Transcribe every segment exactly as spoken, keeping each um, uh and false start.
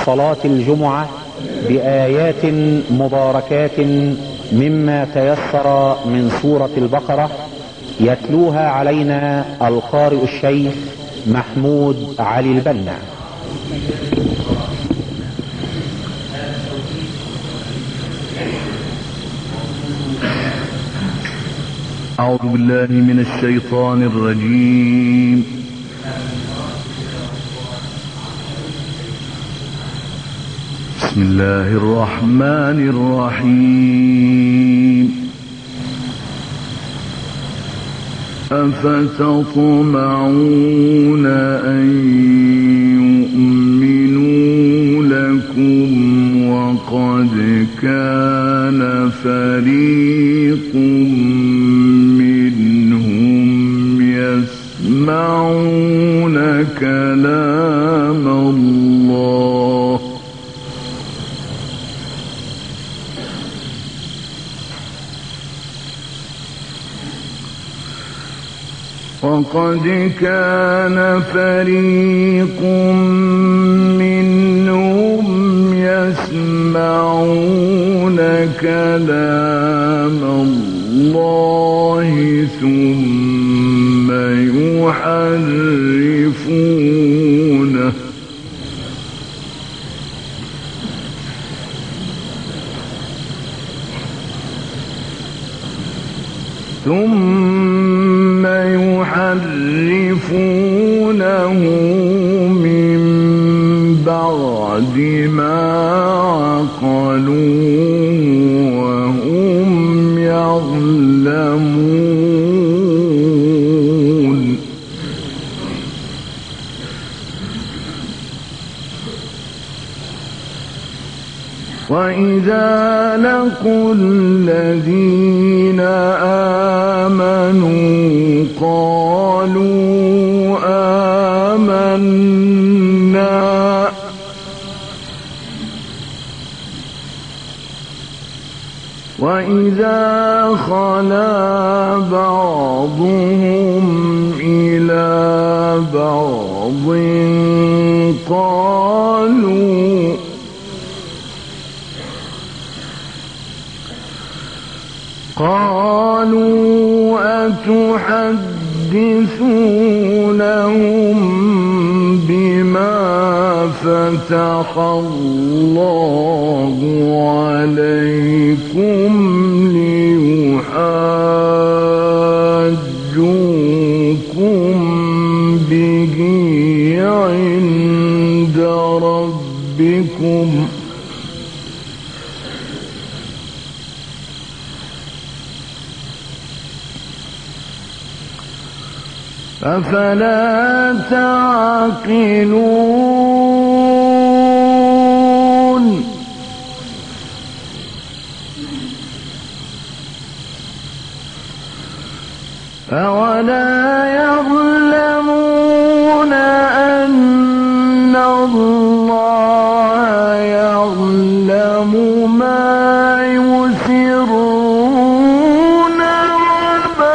صلاة الجمعة بآيات مباركات مما تيسر من سورة البقرة، يتلوها علينا القارئ الشيخ محمود علي البنا. أعوذ بالله من الشيطان الرجيم. بسم الله الرحمن الرحيم. أفتطمعون أن يؤمنوا لكم وقد كان فريق يسمعون كلام الله وقد كان فريق منهم يسمعون كلام الله ثم يحرفونه ثم يحرفونه من بعد ما عقلوه وهم يعلمون. وإذا لقوا الذين آمنوا قالوا آمنا وإذا خلا بعضهم إلى بعض قالوا قالوا أتحدثونهم بما فتح الله عليكم ليحاجوكم به عند ربكم أفلا تعقلون. أولا يعلمون أن الله يعلم ما يسرون وما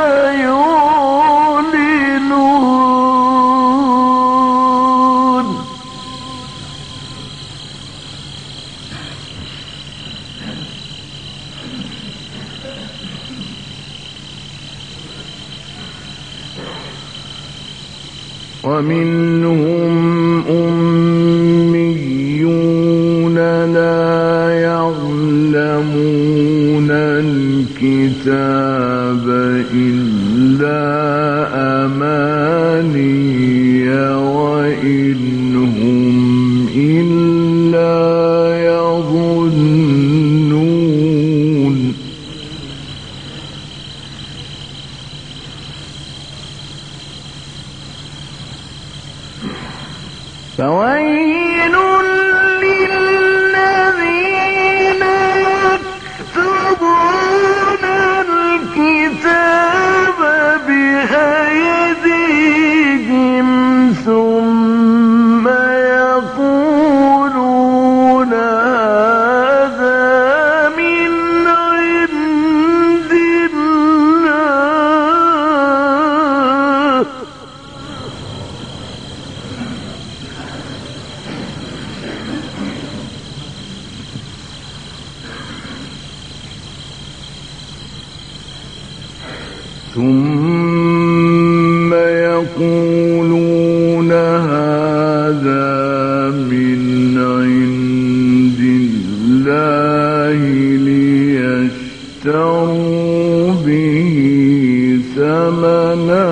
يعلنون. ومنهم أميون لا يعلمون الكتاب إلا أماني وإن هم إلا يظنون. فويل للذين يكتبون الكتاب بأيديهم ثم يقولون هذا من عند الله. ثم يقولون هذا من عند الله ليشتروا به ثمنا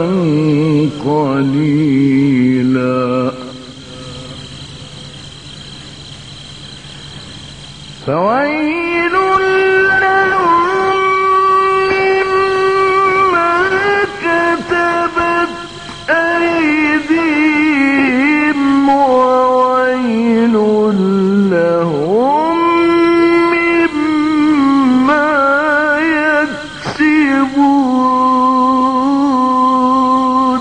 قليلا فويل لهم مما كتبت أيديهم وويل لهم مما يكسبون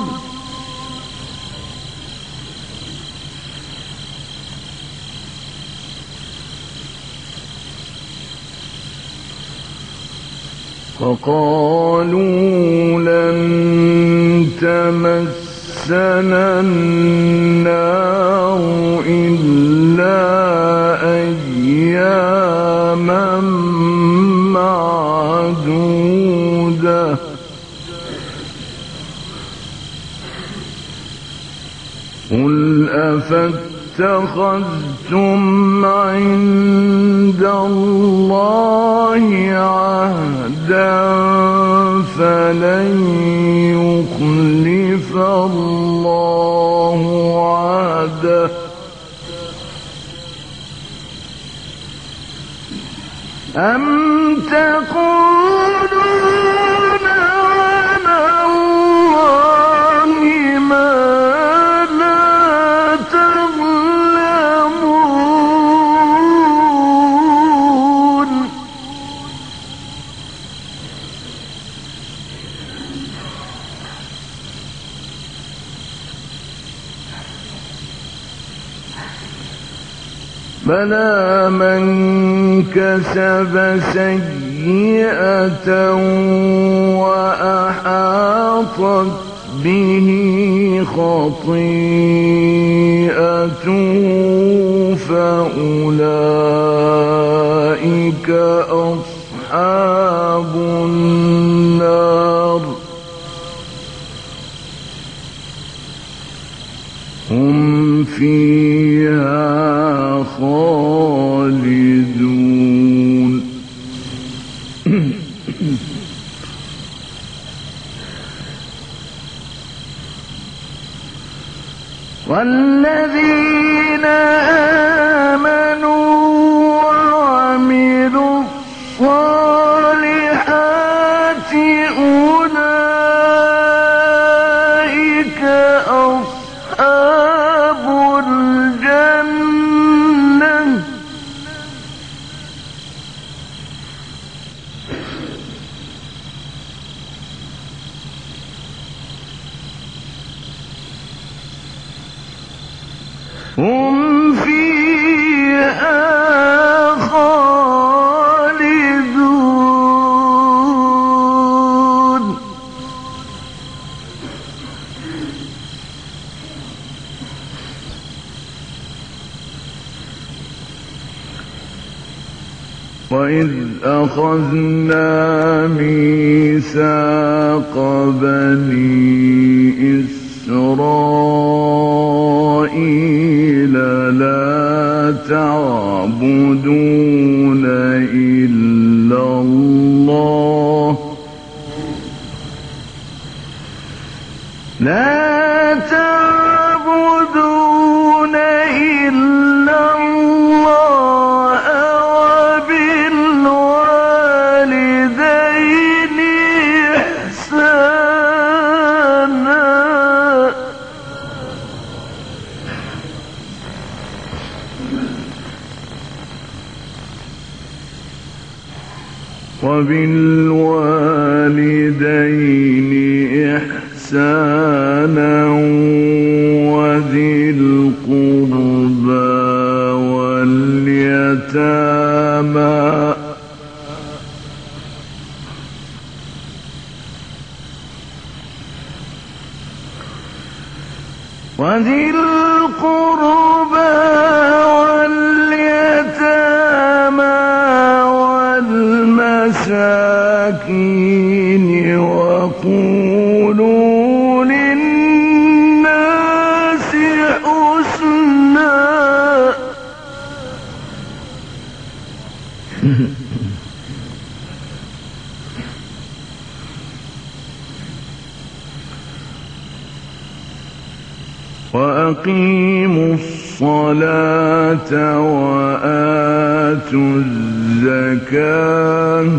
فقالوا لن تمسنا النار إلا أياما معدودة قل أفاتخذتم عند الله عهدا فلن يخلف الله عهده أم تقولون على الله ما لا تعلمون بلى من كسب سيئة وأحاطت به خطيئته فأولئك أصحاب النار هم فيها خالدون والذين آمنوا وعملوا الصالحات أولئك أصحاب الجنة هم فيها خالدون وإذ أخذنا ميثاق بني إسرائيل لا تعبدون إلا الله لا تعبدون إلا الله وبالوالدين إحسانا وبالوالدين إحسانا وذي القربى واليتامى وذي القربى واليتامى والمساكين المساكين وقولوا للناس حسنا وأقيموا الصلاة وآتوا الزكاة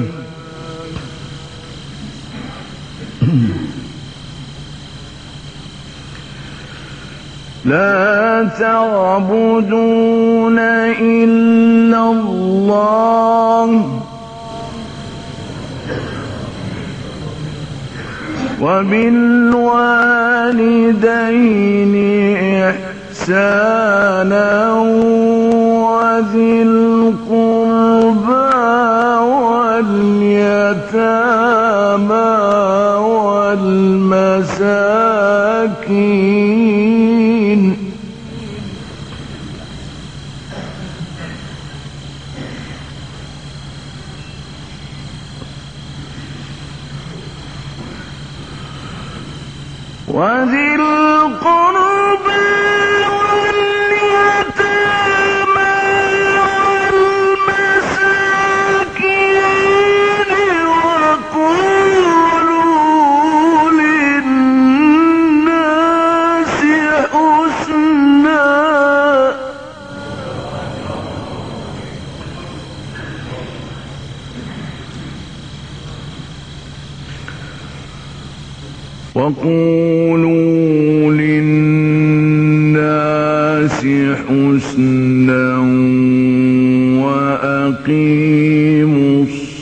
لا تعبدون إلا الله وبالوالدين إحسانا وذي القربى واليتامى والمساكين وذي القربى واليتامى والمساكين وقولوا للناس حسنا وقولوا للناس حسنا وأقيموا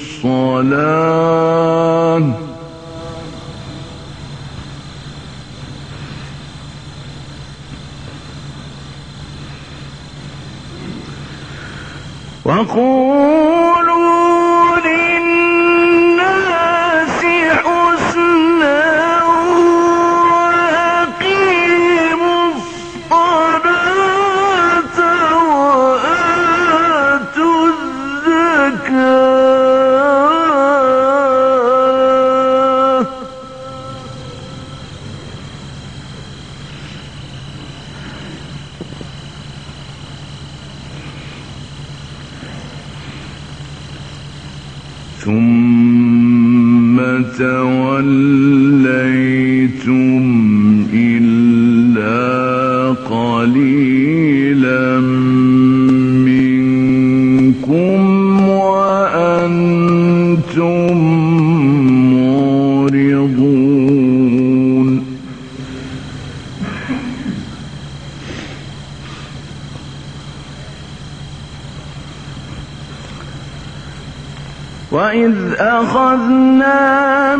الصلاة وقولوا للناس حسنا وأقيموا الصلاة وآتوا الزكاة ثم توليتم إلا قليلا منكم وأنتم معرضون وإذ أخذنا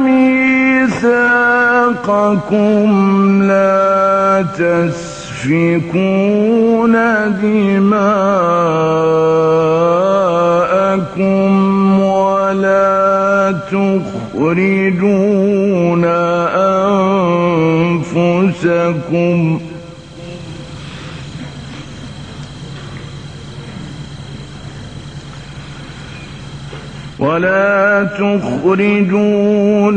ميثاقكم لا تسفكون دماءكم ولا تخرجون أنفسكم ولا تخرجون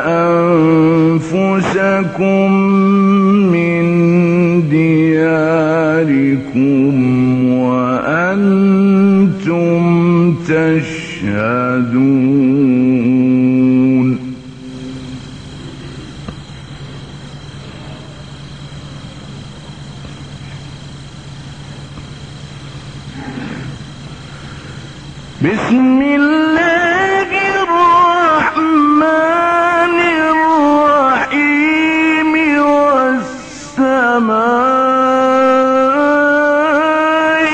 أنفسكم من دياركم وأنتم تشهدون بسم الله الرحمن الرحيم والسماء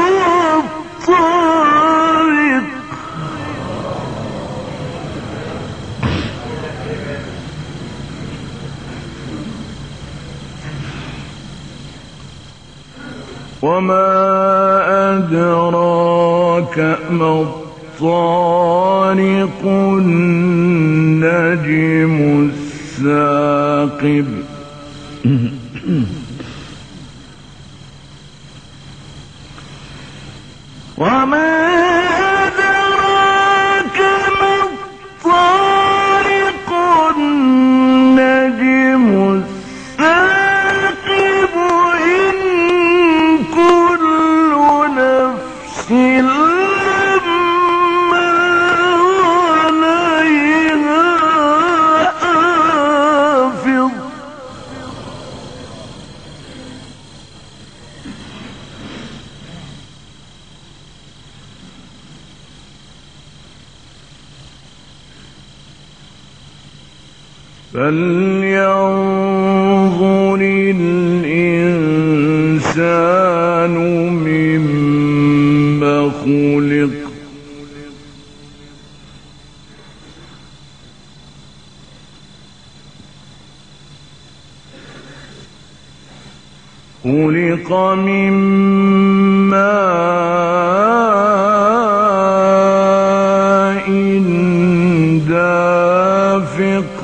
والطارق وما أدراك ما الطارق النجم الثاقب وما أدراك ما فلينظر الإنسان مما خلق خلق من ماء دافق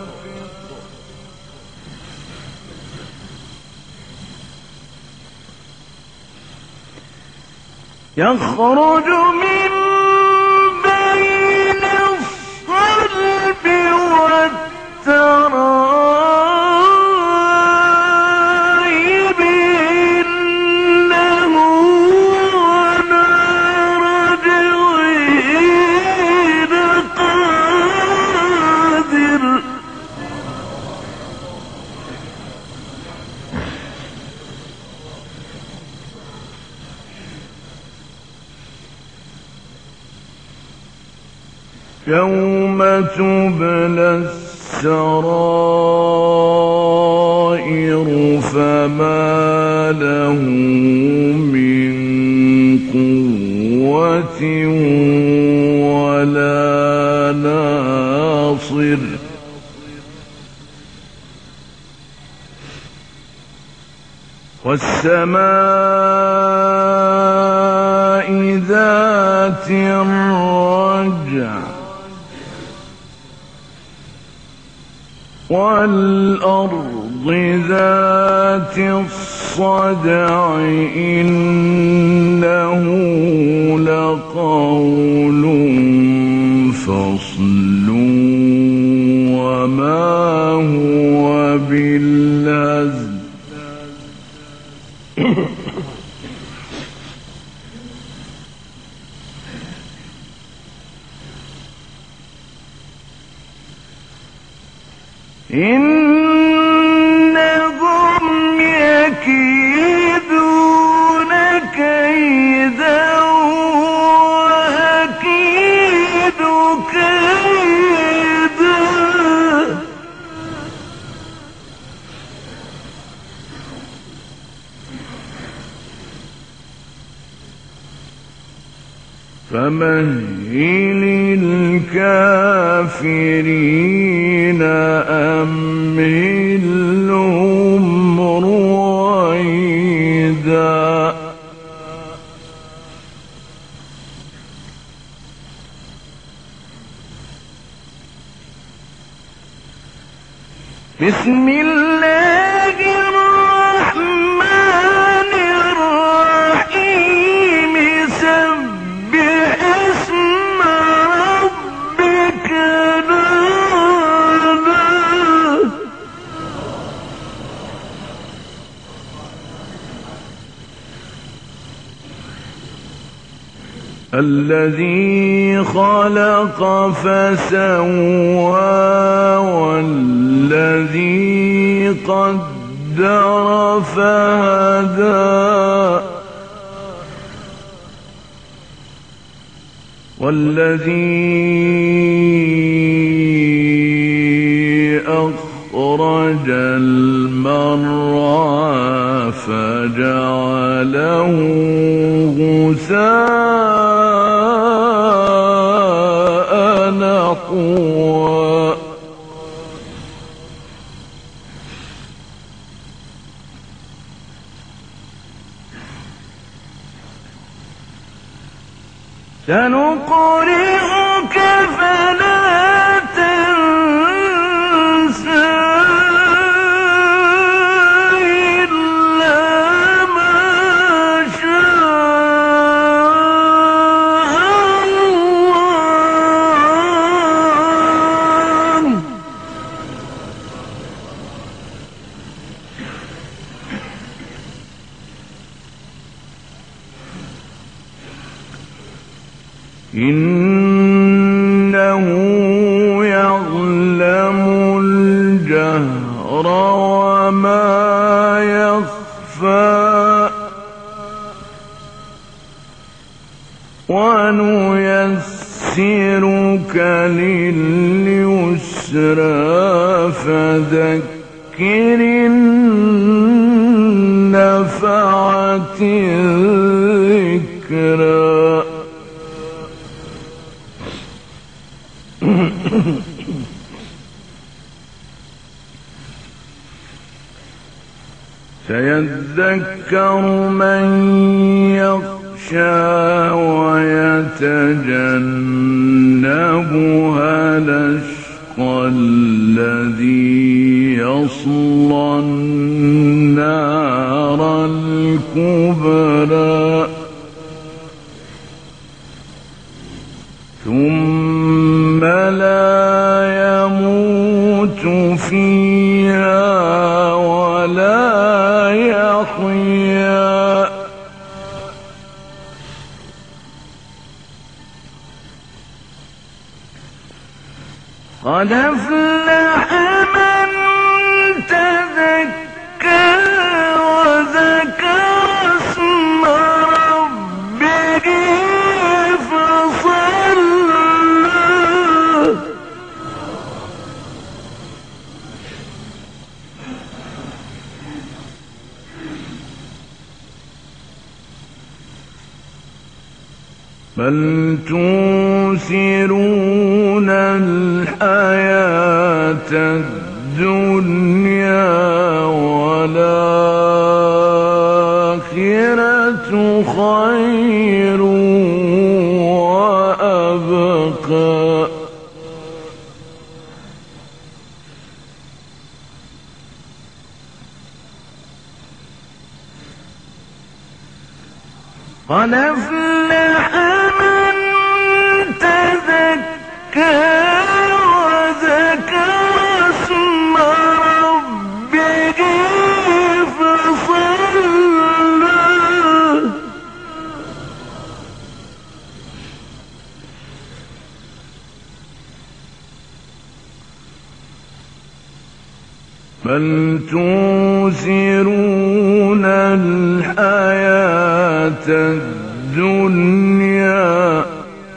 يخرج من بين الصلب والترائب إنه على رجعه لقادر يوم تبلى السرائر فما له من قوة ولا ناصر والسماء ذات الرجع والأرض ذات الصدع إنه لقول فصل وما هو بالهزل إنهم يكيدون كيدا وأكيد كيدا فمهل الكافرين أمهلهم رويدا بسم الله الرحمن الرحيم سبح اسم ربك الأعلى الذي خلق فسوى والذي قدر فهدى والذي أخرج المرعى فجعله غثاء نحوا سنقرئك فلا تنسى إلا ما شاء الله إنه يعلم الجهر وما يخفى ونيسرك لليسرى سيذكر من يخشى ويتجنبها الأشقى الذي يصلى النار الكبرى ثم لا يموت فيها ولا يحيا قد أفلح من تزكى وذكر اسم ربه فصلى بل تؤثرون الحياة الدنيا والآخرة خير وأبقى قد أفلح من تزكى وذكر اسم ربه فصلى بل تؤثرون الحياة الدنيا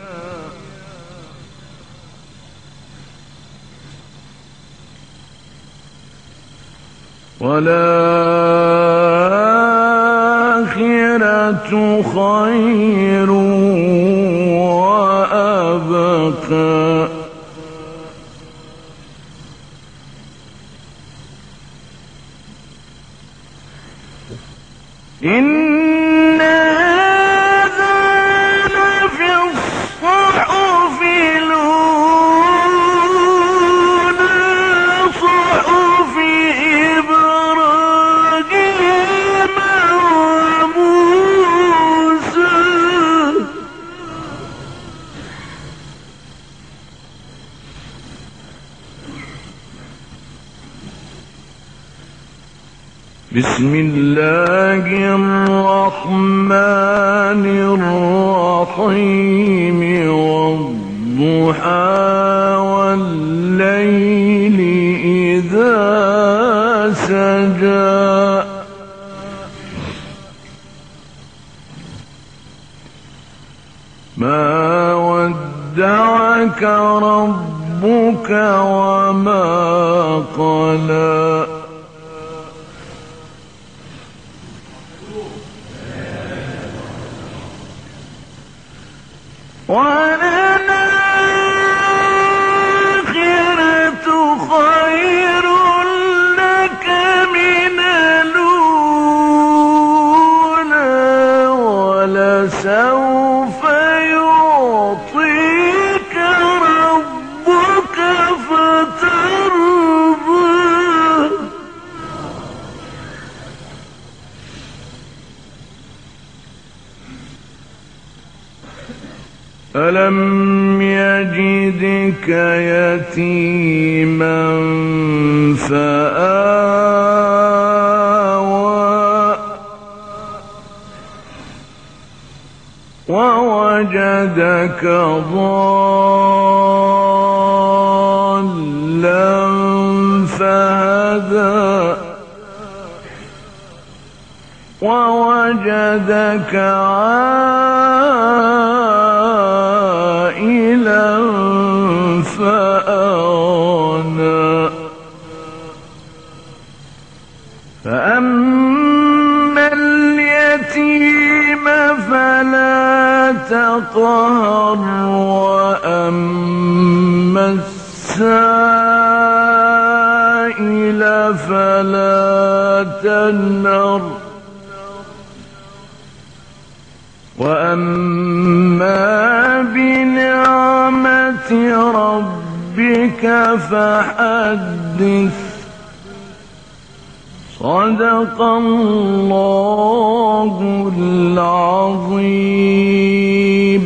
والآخرة خير وأبقى إن هذا لفي الصحف الأولى صحف إبراهيم وموسى بسم الله الرحمن الرحيم والضحى والليل إذا سجى ما ودعك ربك وما قلى وللآخرة خير لك من الأولى ولسوف يعطيك ربك فترضى ألم يجدك يتيما فآوى ووجدك ضالا فهدى ووجدك عائلا فأغنى فأما اليتيم فلا تقهر وأما السائل السائل فلا تنهر وأما بنعمة ربك فحدث صدق الله العظيم.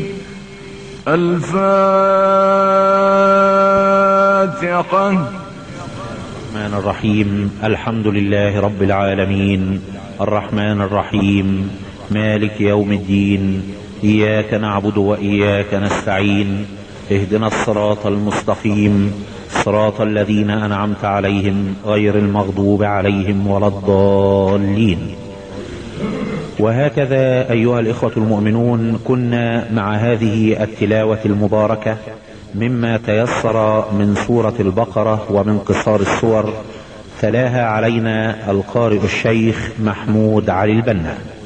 الفاتحة. الرحمن الرحيم. الحمد لله رب العالمين الرحمن الرحيم مالك يوم الدين. إياك نعبد وإياك نستعين. اهدنا الصراط المستقيم صراط الذين أنعمت عليهم غير المغضوب عليهم ولا الضالين. وهكذا أيها الإخوة المؤمنون كنا مع هذه التلاوة المباركة مما تيسر من سورة البقرة ومن قصار السور تلاها علينا القارئ الشيخ محمود علي البنا.